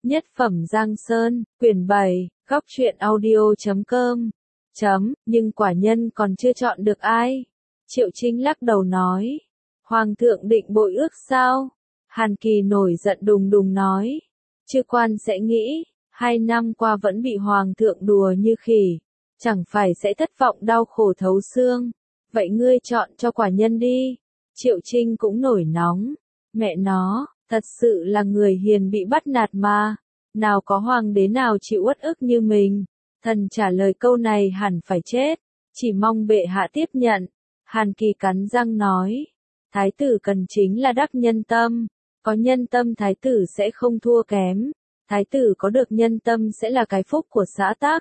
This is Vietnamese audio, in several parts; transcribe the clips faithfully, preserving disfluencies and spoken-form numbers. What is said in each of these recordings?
Nhất phẩm Giang Sơn, quyển bảy, góc truyện audio chấm com. Chấm, nhưng quả nhân còn chưa chọn được ai. Triệu Trinh lắc đầu nói. Hoàng thượng định bội ước sao? Hàn Kỳ nổi giận đùng đùng nói. Chư quan sẽ nghĩ, hai năm qua vẫn bị hoàng thượng đùa như khỉ. Chẳng phải sẽ thất vọng đau khổ thấu xương. Vậy ngươi chọn cho quả nhân đi. Triệu Trinh cũng nổi nóng. Mẹ nó, thật sự là người hiền bị bắt nạt mà. Nào có hoàng đế nào chịu uất ức như mình. Thần trả lời câu này hẳn phải chết. Chỉ mong bệ hạ tiếp nhận. Hàn Kỳ cắn răng nói. Thái tử cần chính là đắc nhân tâm. Có nhân tâm thái tử sẽ không thua kém. Thái tử có được nhân tâm sẽ là cái phúc của xã tắc.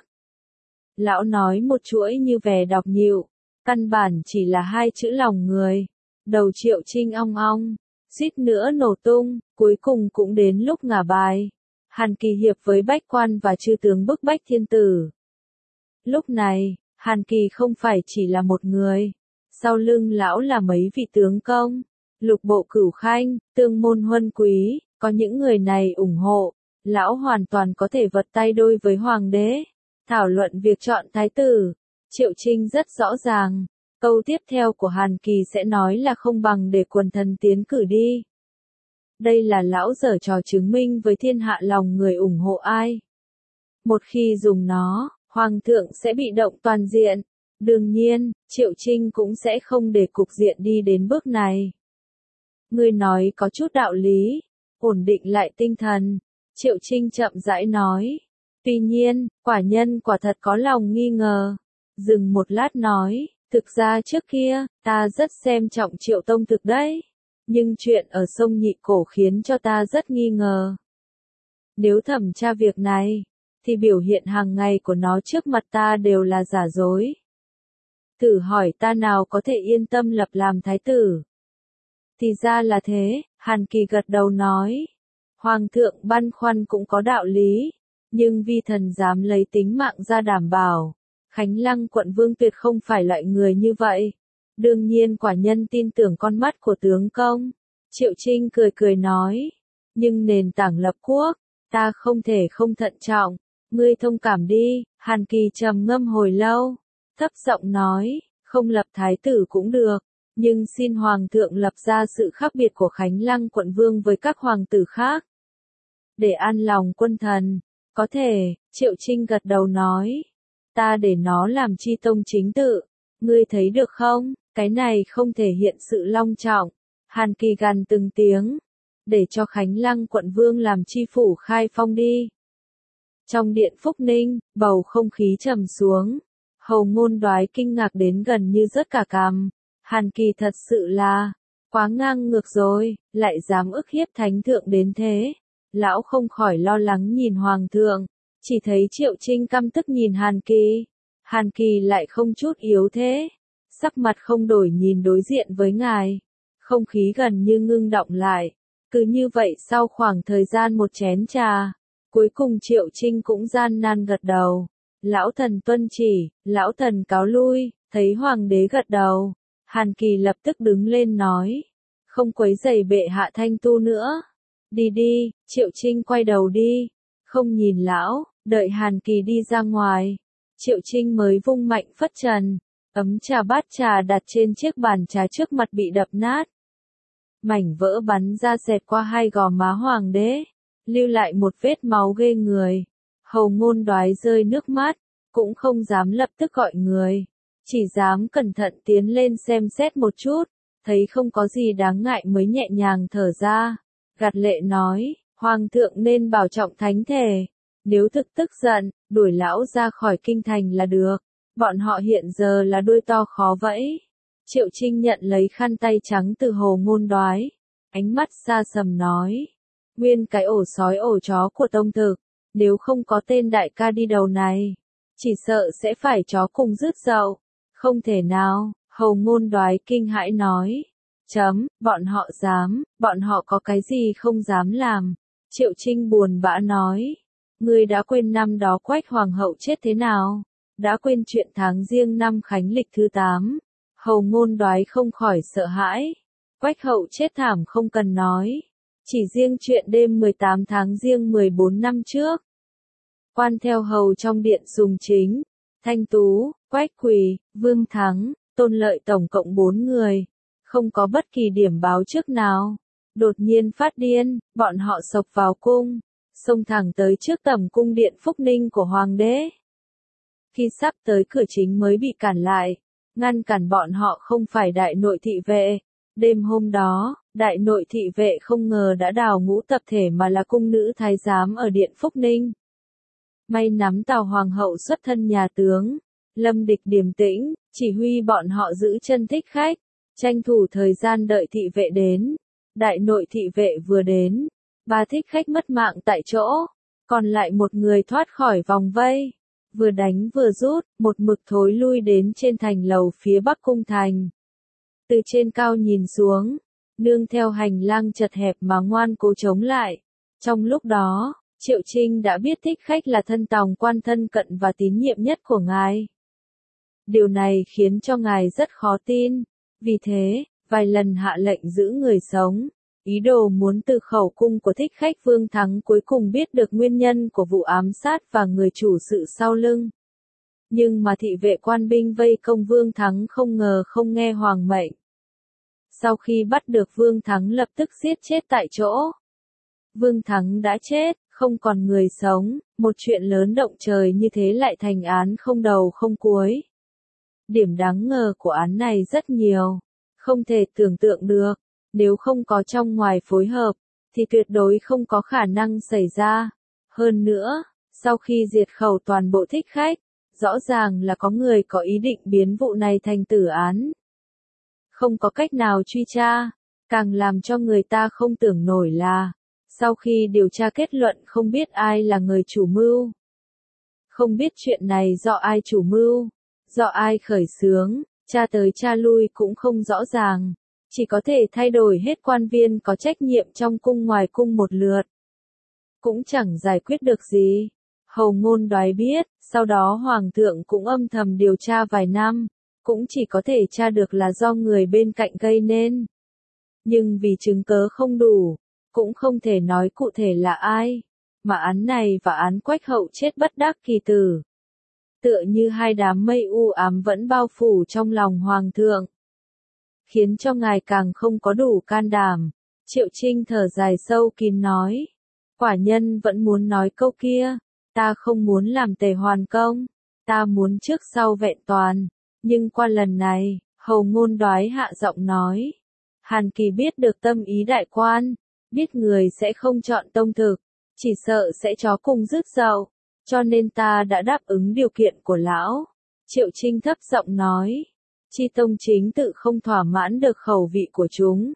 Lão nói một chuỗi như vẻ đọc nhịu. Căn bản chỉ là hai chữ lòng người. Đầu Triệu Trinh ong ong. Suýt nữa nổ tung. Cuối cùng cũng đến lúc ngả bài. Hàn Kỳ hiệp với bách quan và chư tướng bức bách thiên tử. Lúc này, Hàn Kỳ không phải chỉ là một người. Sau lưng lão là mấy vị tướng công, lục bộ cửu khanh, tương môn huân quý, có những người này ủng hộ, lão hoàn toàn có thể vật tay đôi với hoàng đế, thảo luận việc chọn thái tử. Triệu Trinh rất rõ ràng, câu tiếp theo của Hàn Kỳ sẽ nói là không bằng để quần thần tiến cử đi. Đây là lão giở trò chứng minh với thiên hạ lòng người ủng hộ ai. Một khi dùng nó, hoàng thượng sẽ bị động toàn diện. Đương nhiên, Triệu Trinh cũng sẽ không để cục diện đi đến bước này. Ngươi nói có chút đạo lý, ổn định lại tinh thần. Triệu Trinh chậm rãi nói. Tuy nhiên, quả nhân quả thật có lòng nghi ngờ. Dừng một lát nói, thực ra trước kia, ta rất xem trọng Triệu Tông thực đấy. Nhưng chuyện ở sông Nhị Cổ khiến cho ta rất nghi ngờ. Nếu thẩm tra việc này, thì biểu hiện hàng ngày của nó trước mặt ta đều là giả dối. Thử hỏi ta nào có thể yên tâm lập làm thái tử. Thì ra là thế, Hàn Kỳ gật đầu nói. Hoàng thượng băn khoăn cũng có đạo lý, nhưng vi thần dám lấy tính mạng ra đảm bảo. Khánh Lăng quận vương tuyệt không phải loại người như vậy. Đương nhiên quả nhân tin tưởng con mắt của tướng công. Triệu Trinh cười cười nói. Nhưng nền tảng lập quốc, ta không thể không thận trọng. Ngươi thông cảm đi. Hàn Kỳ trầm ngâm hồi lâu, thấp giọng nói, không lập thái tử cũng được, nhưng xin hoàng thượng lập ra sự khác biệt của Khánh Lăng quận vương với các hoàng tử khác. Để an lòng quân thần, có thể. Triệu Trinh gật đầu nói. Ta để nó làm chi tông chính tự. Ngươi thấy được không? Cái này không thể hiện sự long trọng. Hàn Kỳ gằn từng tiếng. Để cho Khánh Lăng quận vương làm chi phủ khai phong đi. Trong điện Phúc Ninh, bầu không khí trầm xuống. Hầu Ngôn Đoái kinh ngạc đến gần như rớt cả cằm. Hàn Kỳ thật sự là quá ngang ngược rồi, lại dám ức hiếp thánh thượng đến thế. Lão không khỏi lo lắng nhìn hoàng thượng, chỉ thấy Triệu Trinh căm tức nhìn Hàn Kỳ. Hàn Kỳ lại không chút yếu thế, sắc mặt không đổi nhìn đối diện với ngài. Không khí gần như ngưng động lại. Cứ như vậy sau khoảng thời gian một chén trà, cuối cùng Triệu Trinh cũng gian nan gật đầu. Lão thần tuân chỉ, lão thần cáo lui. Thấy hoàng đế gật đầu, Hàn Kỳ lập tức đứng lên nói. Không quấy rầy bệ hạ thanh tu nữa. Đi đi. Triệu Trinh quay đầu đi. Không nhìn lão, đợi Hàn Kỳ đi ra ngoài. Triệu Trinh mới vung mạnh phất trần. Ấm trà bát trà đặt trên chiếc bàn trà trước mặt bị đập nát. Mảnh vỡ bắn ra xẹt qua hai gò má hoàng đế, lưu lại một vết máu ghê người. Hầu Ngôn Đoái rơi nước mắt, cũng không dám lập tức gọi người, chỉ dám cẩn thận tiến lên xem xét một chút, thấy không có gì đáng ngại mới nhẹ nhàng thở ra, gạt lệ nói, hoàng thượng nên bảo trọng thánh thể, nếu thực tức giận, đuổi lão ra khỏi kinh thành là được, bọn họ hiện giờ là đuôi to khó vẫy. Triệu Trinh nhận lấy khăn tay trắng từ Hầu Ngôn Đoái, ánh mắt xa sầm nói, nguyên cái ổ sói ổ chó của tông thực, nếu không có tên đại ca đi đầu này, chỉ sợ sẽ phải chó cùng rứt dậu. Không thể nào. Hầu Ngôn Đoái kinh hãi nói. Chấm, bọn họ dám, bọn họ có cái gì không dám làm. Triệu Trinh buồn bã nói. Ngươi đã quên năm đó Quách hoàng hậu chết thế nào? Đã quên chuyện tháng riêng năm khánh lịch thứ tám. Hầu Ngôn Đoái không khỏi sợ hãi. Quách hậu chết thảm không cần nói. Chỉ riêng chuyện đêm mười tám tháng Giêng mười bốn năm trước. Quan theo hầu trong điện Sùng Chính, Thanh Tú, Quách Quỳ, Vương Thắng, Tôn Lợi tổng cộng bốn người. Không có bất kỳ điểm báo trước nào. Đột nhiên phát điên, bọn họ xộc vào cung, xông thẳng tới trước tẩm cung điện Phúc Ninh của Hoàng đế. Khi sắp tới cửa chính mới bị cản lại, ngăn cản bọn họ không phải đại nội thị vệ. Đêm hôm đó, đại nội thị vệ không ngờ đã đào ngũ tập thể mà là cung nữ thái giám ở điện Phúc Ninh. May nắm Tào Hoàng hậu xuất thân nhà tướng, Lâm Địch điềm tĩnh, chỉ huy bọn họ giữ chân thích khách, tranh thủ thời gian đợi thị vệ đến. Đại nội thị vệ vừa đến, ba thích khách mất mạng tại chỗ, còn lại một người thoát khỏi vòng vây. Vừa đánh vừa rút, một mực thối lui đến trên thành lầu phía bắc cung thành. Từ trên cao nhìn xuống, nương theo hành lang chật hẹp mà ngoan cố chống lại. Trong lúc đó, Triệu Trinh đã biết thích khách là thân tòng quan thân cận và tín nhiệm nhất của ngài. Điều này khiến cho ngài rất khó tin. Vì thế, vài lần hạ lệnh giữ người sống, ý đồ muốn từ khẩu cung của thích khách Vương Thắng cuối cùng biết được nguyên nhân của vụ ám sát và người chủ sự sau lưng. Nhưng mà thị vệ quan binh vây công Vương Thắng không ngờ không nghe hoàng mệnh. Sau khi bắt được Vương Thắng lập tức giết chết tại chỗ. Vương Thắng đã chết, không còn người sống, một chuyện lớn động trời như thế lại thành án không đầu không cuối. Điểm đáng ngờ của án này rất nhiều, không thể tưởng tượng được, nếu không có trong ngoài phối hợp, thì tuyệt đối không có khả năng xảy ra. Hơn nữa, sau khi diệt khẩu toàn bộ thích khách, rõ ràng là có người có ý định biến vụ này thành tử án. Không có cách nào truy tra, càng làm cho người ta không tưởng nổi là, sau khi điều tra kết luận không biết ai là người chủ mưu. Không biết chuyện này do ai chủ mưu, do ai khởi xướng, tra tới tra lui cũng không rõ ràng, chỉ có thể thay đổi hết quan viên có trách nhiệm trong cung ngoài cung một lượt. Cũng chẳng giải quyết được gì. Hầu Ngôn Đoái biết, sau đó Hoàng thượng cũng âm thầm điều tra vài năm, cũng chỉ có thể tra được là do người bên cạnh gây nên. Nhưng vì chứng cớ không đủ, cũng không thể nói cụ thể là ai, mà án này và án Quách Hậu chết bất đắc kỳ tử. Tựa như hai đám mây u ám vẫn bao phủ trong lòng Hoàng thượng, khiến cho ngài càng không có đủ can đảm. Triệu Trinh thở dài sâu kín nói, quả nhân vẫn muốn nói câu kia, ta không muốn làm tề hoàn công, ta muốn trước sau vẹn toàn, nhưng qua lần này, Hầu Ngôn Đoái hạ giọng nói, Hàn Kỳ biết được tâm ý đại quan, biết người sẽ không chọn tông thực, chỉ sợ sẽ chó cùng rứt dậu, cho nên ta đã đáp ứng điều kiện của lão. Triệu Trinh thấp giọng nói, Chi Tông chính tự không thỏa mãn được khẩu vị của chúng.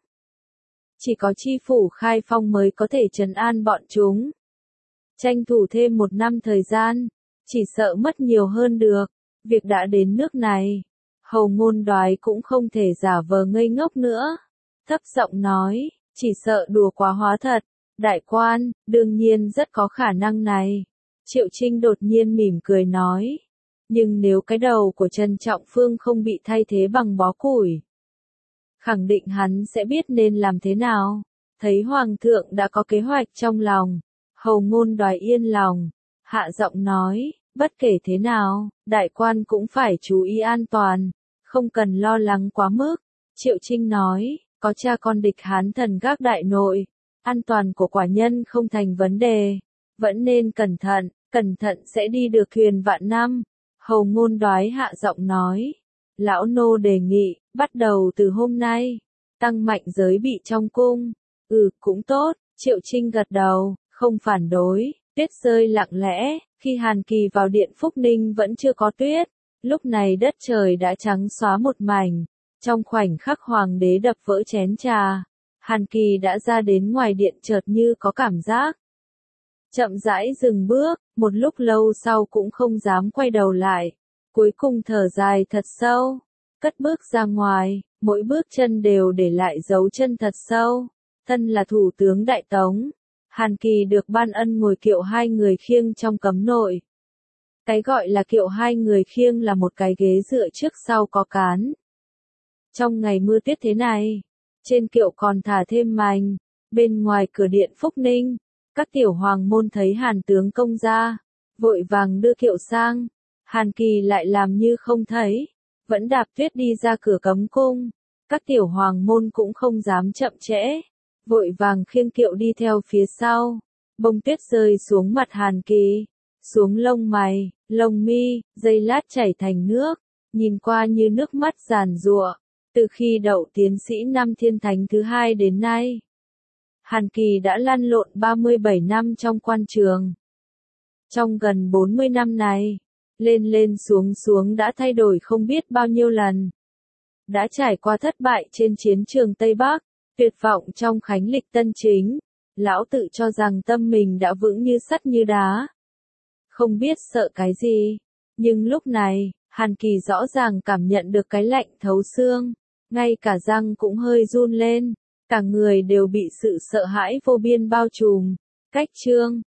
Chỉ có Chi Phủ Khai Phong mới có thể trấn an bọn chúng. Tranh thủ thêm một năm thời gian, chỉ sợ mất nhiều hơn được. Việc đã đến nước này, Hầu Ngôn Đoái cũng không thể giả vờ ngây ngốc nữa. Thấp giọng nói, chỉ sợ đùa quá hóa thật. Đại quan, đương nhiên rất có khả năng này. Triệu Trinh đột nhiên mỉm cười nói. Nhưng nếu cái đầu của Trần Trọng Phương không bị thay thế bằng bó củi, khẳng định hắn sẽ biết nên làm thế nào. Thấy Hoàng thượng đã có kế hoạch trong lòng, Hầu Ngôn Đoái yên lòng, hạ giọng nói, bất kể thế nào, đại quan cũng phải chú ý an toàn, không cần lo lắng quá mức. Triệu Trinh nói, có cha con địch Hán thần gác đại nội, an toàn của quả nhân không thành vấn đề, vẫn nên cẩn thận, cẩn thận sẽ đi được thuyền vạn năm. Hầu Ngôn Đoái hạ giọng nói, lão nô đề nghị, bắt đầu từ hôm nay, tăng mạnh giới bị trong cung. Ừ, cũng tốt. Triệu Trinh gật đầu, không phản đối. Tuyết rơi lặng lẽ, khi Hàn Kỳ vào điện Phúc Ninh vẫn chưa có tuyết, lúc này đất trời đã trắng xóa một mảnh. Trong khoảnh khắc hoàng đế đập vỡ chén trà, Hàn Kỳ đã ra đến ngoài điện chợt như có cảm giác. Chậm rãi dừng bước, một lúc lâu sau cũng không dám quay đầu lại, cuối cùng thở dài thật sâu, cất bước ra ngoài, mỗi bước chân đều để lại dấu chân thật sâu. Thân là thủ tướng Đại Tống, Hàn Kỳ được ban ân ngồi kiệu hai người khiêng trong cấm nội. Cái gọi là kiệu hai người khiêng là một cái ghế dựa trước sau có cán. Trong ngày mưa tuyết thế này, trên kiệu còn thả thêm mành, Bên ngoài cửa điện Phúc Ninh, các tiểu hoàng môn thấy Hàn tướng công ra, vội vàng đưa kiệu sang. Hàn Kỳ lại làm như không thấy, vẫn đạp tuyết đi ra cửa cấm cung. Các tiểu hoàng môn cũng không dám chậm trễ, vội vàng khiêng kiệu đi theo phía sau. Bông tuyết rơi xuống mặt Hàn Kỳ, xuống lông mày, lông mi, giây lát chảy thành nước, nhìn qua như nước mắt giàn giụa. Từ khi đậu tiến sĩ năm thiên thánh thứ hai đến nay, Hàn Kỳ đã lăn lộn ba mươi bảy năm trong quan trường. Trong gần bốn mươi năm này, lên lên xuống xuống đã thay đổi không biết bao nhiêu lần. Đã trải qua thất bại trên chiến trường Tây Bắc, tuyệt vọng trong khánh lịch Tân Chính. Lão tự cho rằng tâm mình đã vững như sắt như đá, không biết sợ cái gì. Nhưng lúc này, Hàn Kỳ rõ ràng cảm nhận được cái lạnh thấu xương, ngay cả răng cũng hơi run lên, cả người đều bị sự sợ hãi vô biên bao trùm. Cách chương